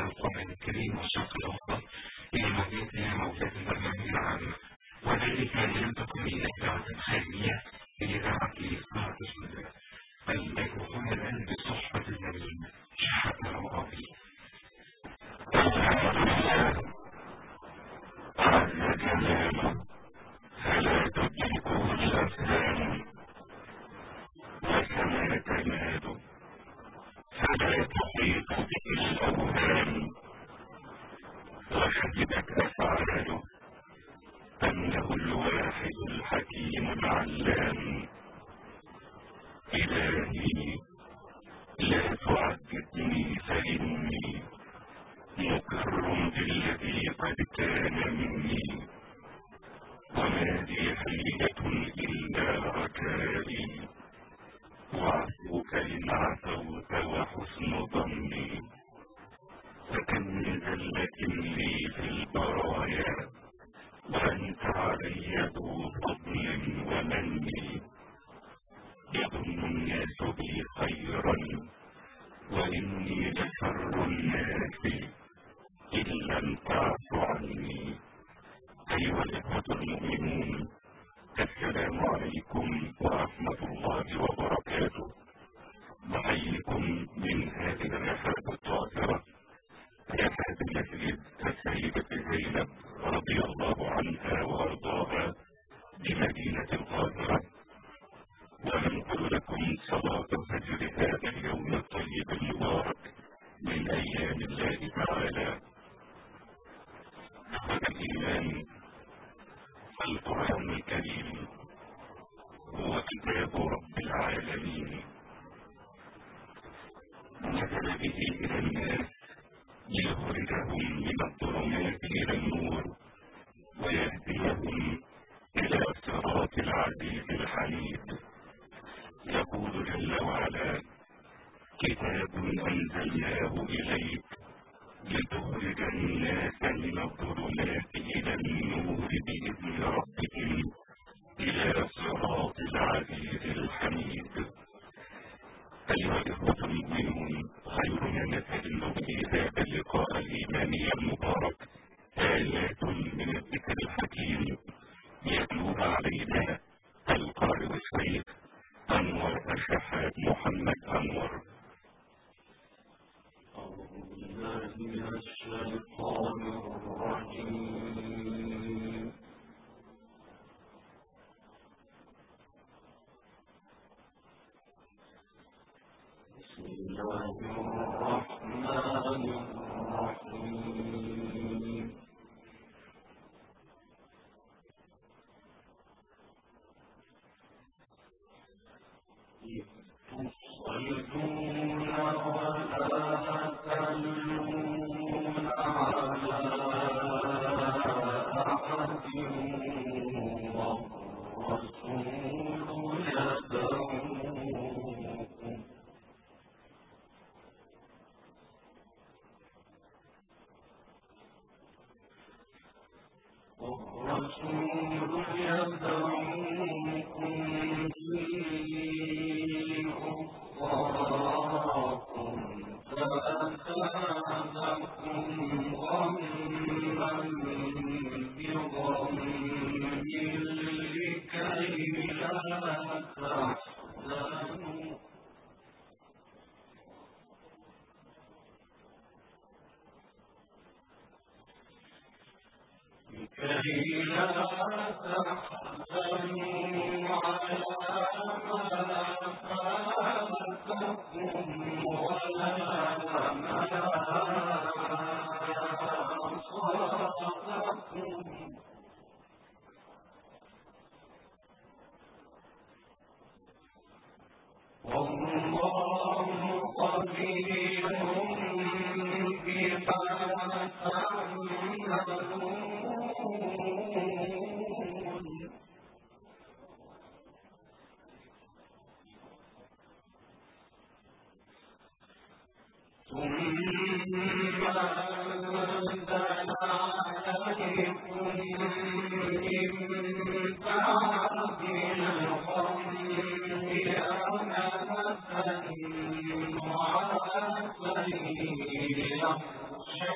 القرآن الكريم والشق الآخر إلى موجاتنا موجات البرنامج العام، وذلك لننتقل إلى إذاعة خارجية لإذاعة صناعة الشمال. الميكروفون الآن بصحبة الزميل شحات الرمضاني. عز جلاله فلا تدركه الأفهام، وكما تناد فلا تحيط به الأوهام، وحسبت أفعاله أنه الواحد الحكيم العلام. إلهي لا تعذبني فإني مقر بالذي قد كان مني، وما لي حيلة إلا رجائي، وعفوك إن عفوت وحسن ظني. فكم من زلة لي في البرايا وأنت علي ذو فضل ومن، يظن الناس بي خيرا وإني لشر الناس إن لم تعف عني. أيها الإخوة المؤمنون، السلام عليكم ورحمة الله وبركاته. نحييكم من هذه الرحلة الطاهرة، رحلة المسجد السيدة زينب رضي الله عنها وأرضاها بمدينة القاهرة، وننقل لكم صلاة الفجر هذا اليوم الطيب المبارك من أيام الله تعالى. إخوة الإيمان، القرآن الكريم هو كتاب رب العالمين، نزل به إلى الناس ليخرجهم من الظلمات إلى النور ويهديهم إلى صراط العزيز الحميد. يقول جل وعلا: كتاب أنزلناه إليك لتخرج الناس من الظلمات إلى النور بإذن ربهم إلى صراط العزيز الحميد. أيها الإخوة المؤمنون، خير ما نستهل به هذا اللقاء الإيماني المبارك آيات من الذكر الحكيم يتلوها علينا القارئ الشيخ أنور الشحات محمد أنور. أعوذ بالله من الشيطان الرجيم. بسم الله الرحمن الرحيم. إذ تصعدون ولا تلون على أحد والرسول يدعوكم في أخراكم فأثابكم غما بغم لكي لا تحزنوا على ما فاتكم ولا ما أصابكم، والله خبير بما تعملون. ثم أنزل عليكم من بعد الغم أمنة نعاسا يغشى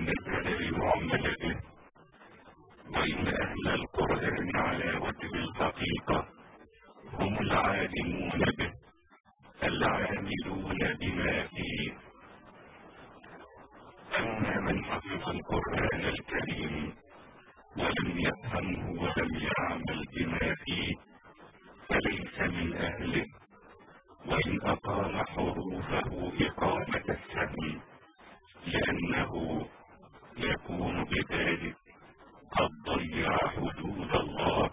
نزل لمعاملته. وإن أهل القرآن على وجه الحقيقة هم العالمون به العاملون بما فيه. أما من حفظ القرآن الكريم ولم يفهمه ولم يعمل بما فيه فليس من أهله، وإن أقام حروفه إقامة السهم لأنه يكون بذلك قد ضيع حدود الله.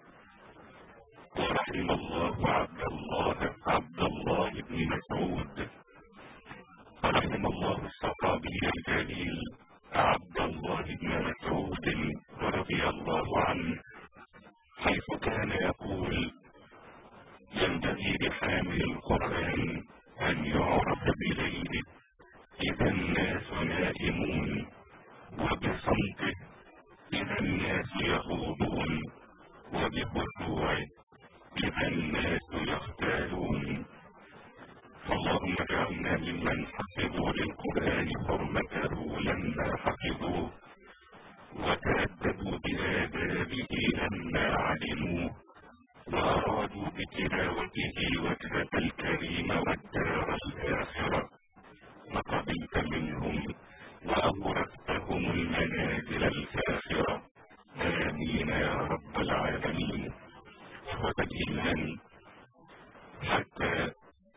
ورحم الله عبد الله بن مسعود، ورحم الله الصحابي الجليل عبد الله بن مسعود رضي الله عنه، حيث كان يقول: ينبغي لحامل القرآن أن يعرف بليله إذا الناس نائمون، وبصمته إذا الناس يخوضون، وبخشوعه إذا الناس يختالون. فاللهم اجعلنا ممن حفظوا للقرآن حرمته لما حفظوه، وتأدبوا بآدابه لما علموه، وأرادوا بتلاوته وجهك الكريم والدار الآخرة، وقبلت منهم وأورثتهم المنازل الفاخرة. آمين يا رب العالمين. إخوة الإيمان، حتى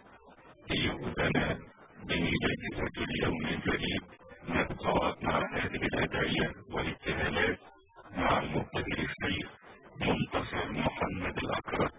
يؤذن بجائزة اليوم الجديد نبقى مع هذه الأدعية والابتهالات مع المبتدئ الشيخ منتصر محمد الأكرم.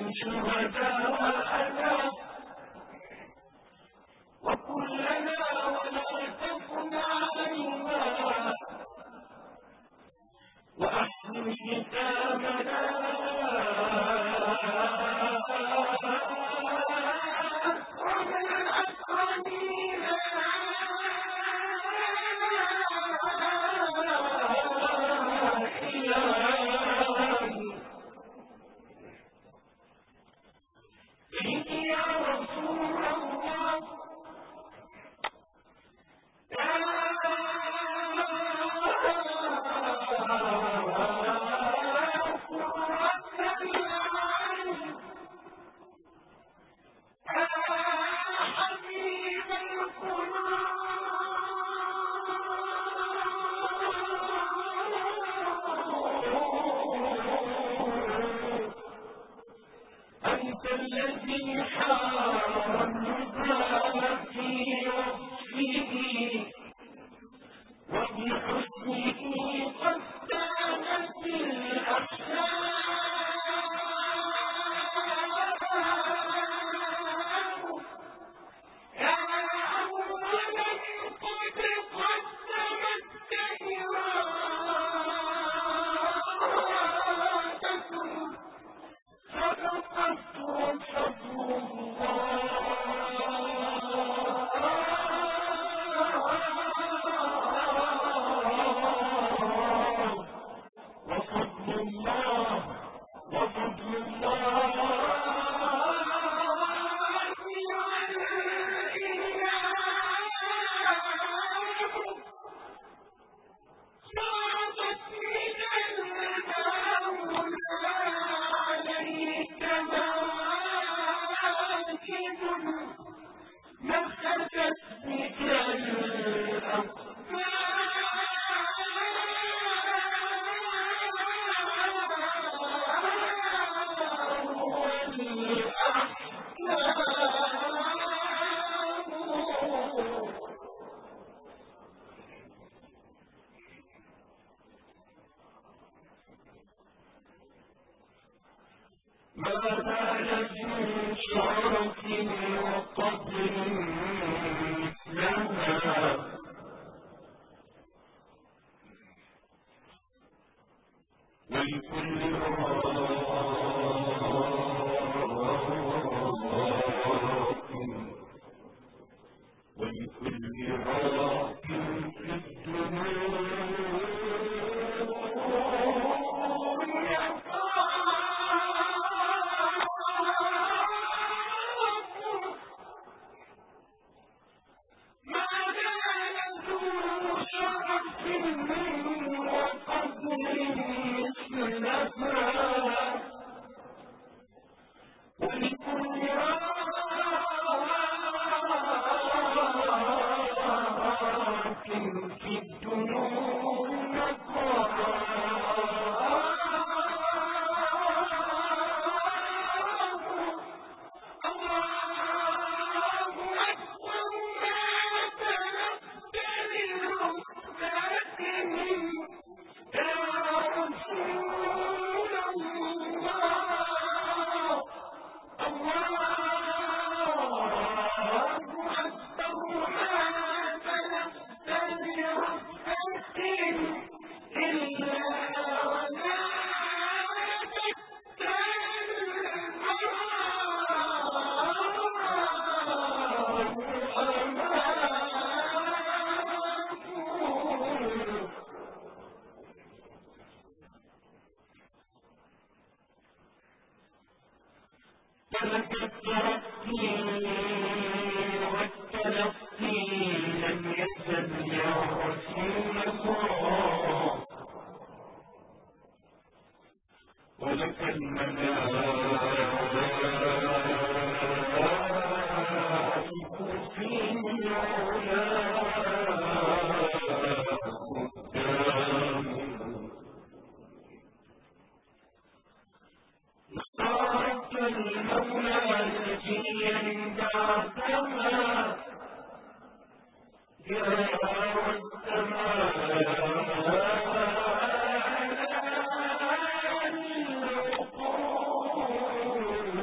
شهداءنا وكلنا ولا تكن علينا وأحسن ختامنا الذي حار النبال في وصفه وبحسنه قد كانت الأحلام يا أولا قد قدمت إرادة صدقت وصدق ما بالت من شرف وقدر مثلها ولكل راق في الدنيا والتلقي لم يزل يا رسول الله ولك الملائك في اختارت المولى نجيا بعدما جاء السماء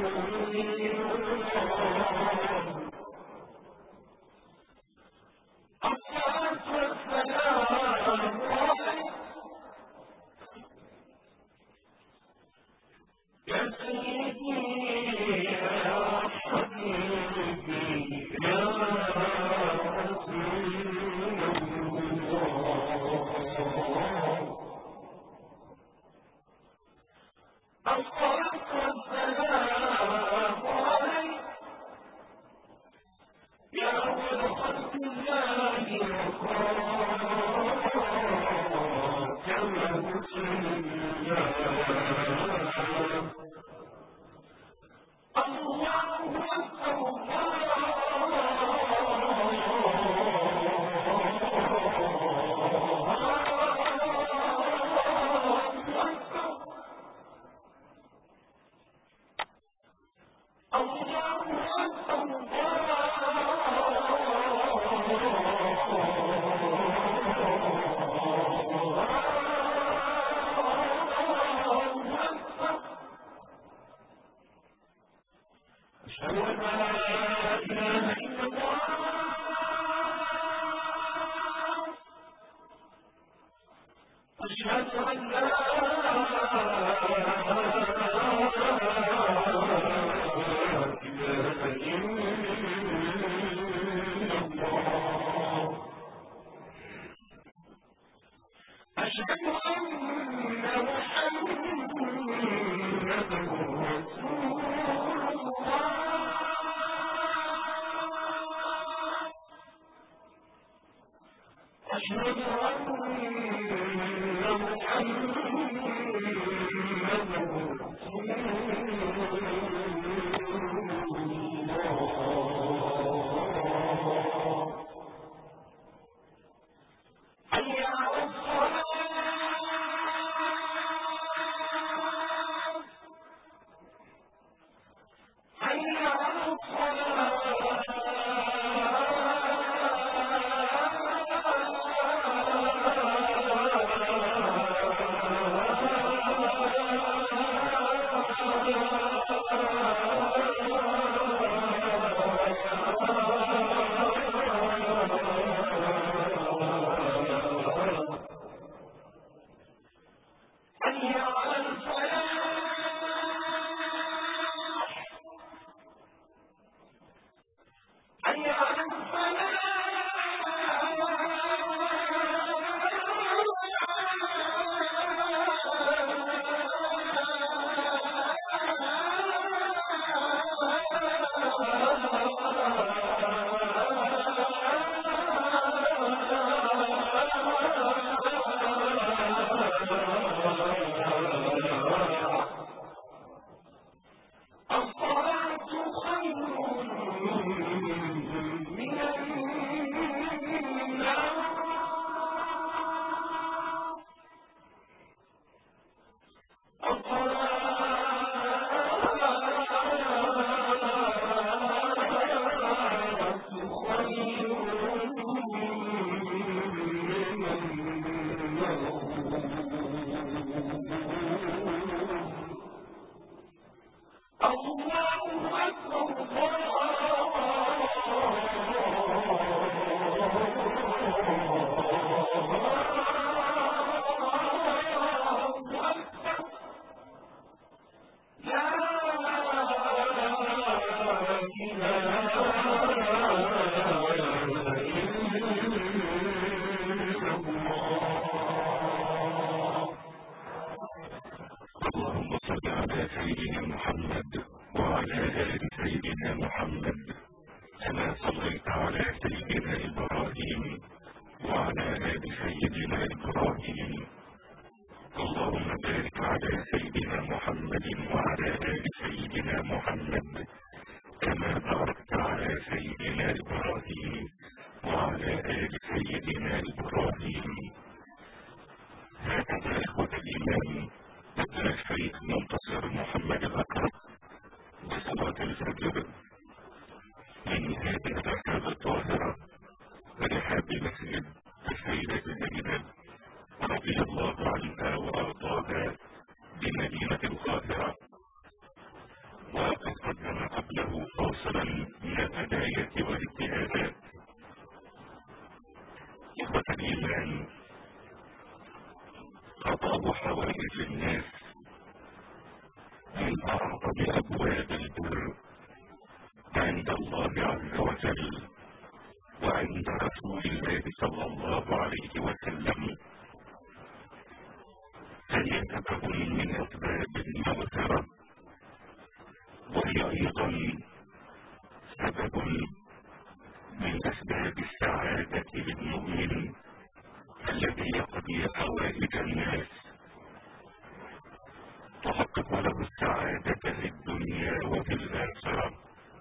حوائج الناس، تحقق له السعادة في الدنيا وفي الآخرة.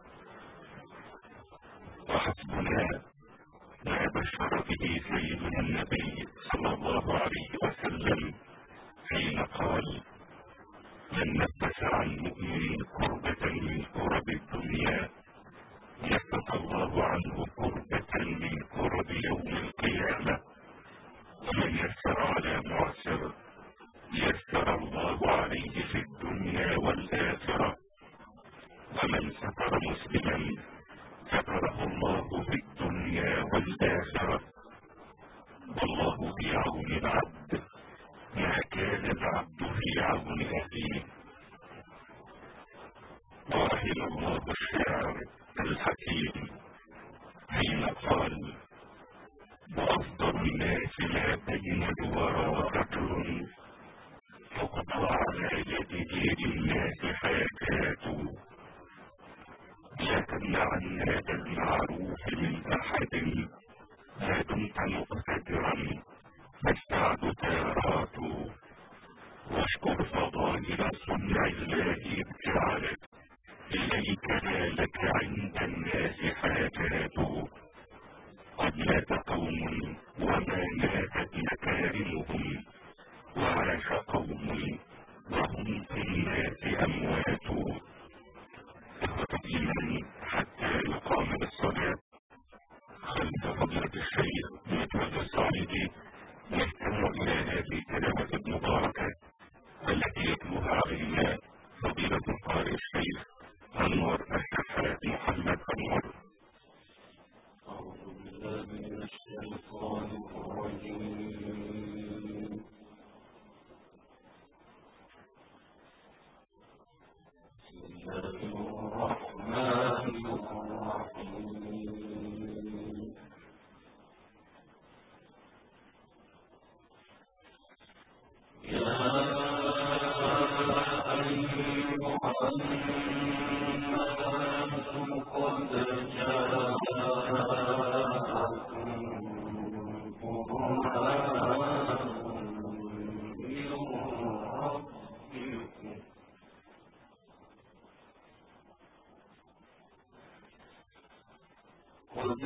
وحسبنا ما بشر به سيدنا النبي صلى الله عليه وسلم حين قال: من نفس عن مؤمن كربة من كرب الدنيا نفس الله عنه كربة من كرب يوم القيامة. ومن يسر على معسر يسر الله عليه في الدنيا والآخرة. ومن ستر مسلما ستره الله في الدنيا والآخرة. والله في عون العبد ما كان العبد في عون أخيه. ورحم الله الشاعر الحكيم حين قال: وأفضل الناس ما بين الورى رجل تقضى على يده للناس حاجات. لا تمنعن بالمعروف من أحد ما دمت مقتدرا فالسعد تارات. واشكر فضائل صنع الله ابتعدت إليك لا لك عند الناس حاجات. قد مات قوم وما ماتت مكارمهم وعاش قوم وهم في الناس أموات. إخوة الإيمان، حتى يقام بالصلاة خلف فضيلة الشيخ متولد الصعيدي نستمع إلى هذه التلاوة المباركة التي يتلوها علينا فضيلة القارئ الشيخ أنور الشحات محمد أنور. أعوذ بالله من الشيطان الرجيم. بسم الله الرحمن الرحيم. يا أيها الناس قد جاءكم قرآن من ربكم قد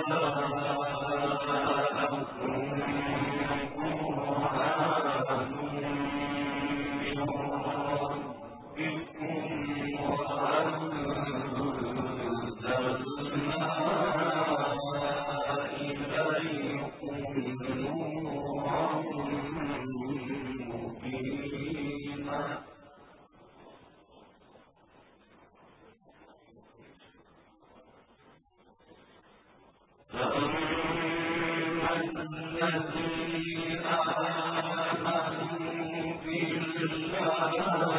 فأما الذين آمنوا بالله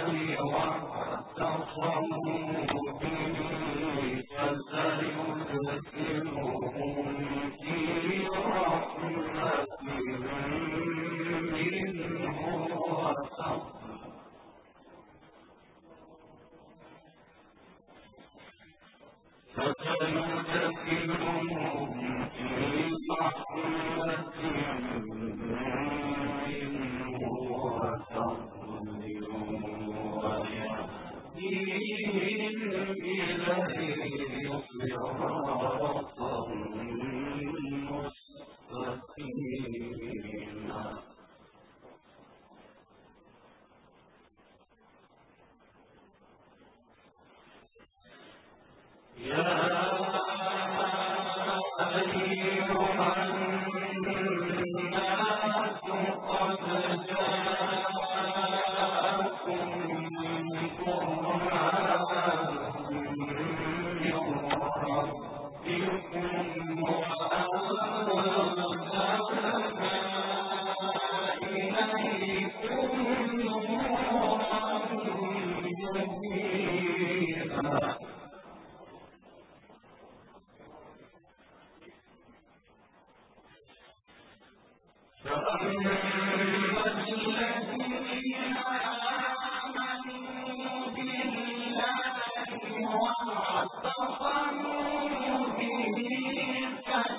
واعتصموا به فسيدخلهم في رحمة منه وفضل. فسيدخلهم في رحمة منه وفضل ويهديهم إليه صراطا مستقيما. يا أيها الناس قد جاءكم قرآن من ربكم وأنزلنا إليكم نورا مبينا. فأما الذين آمنوا بالله واعتصموا به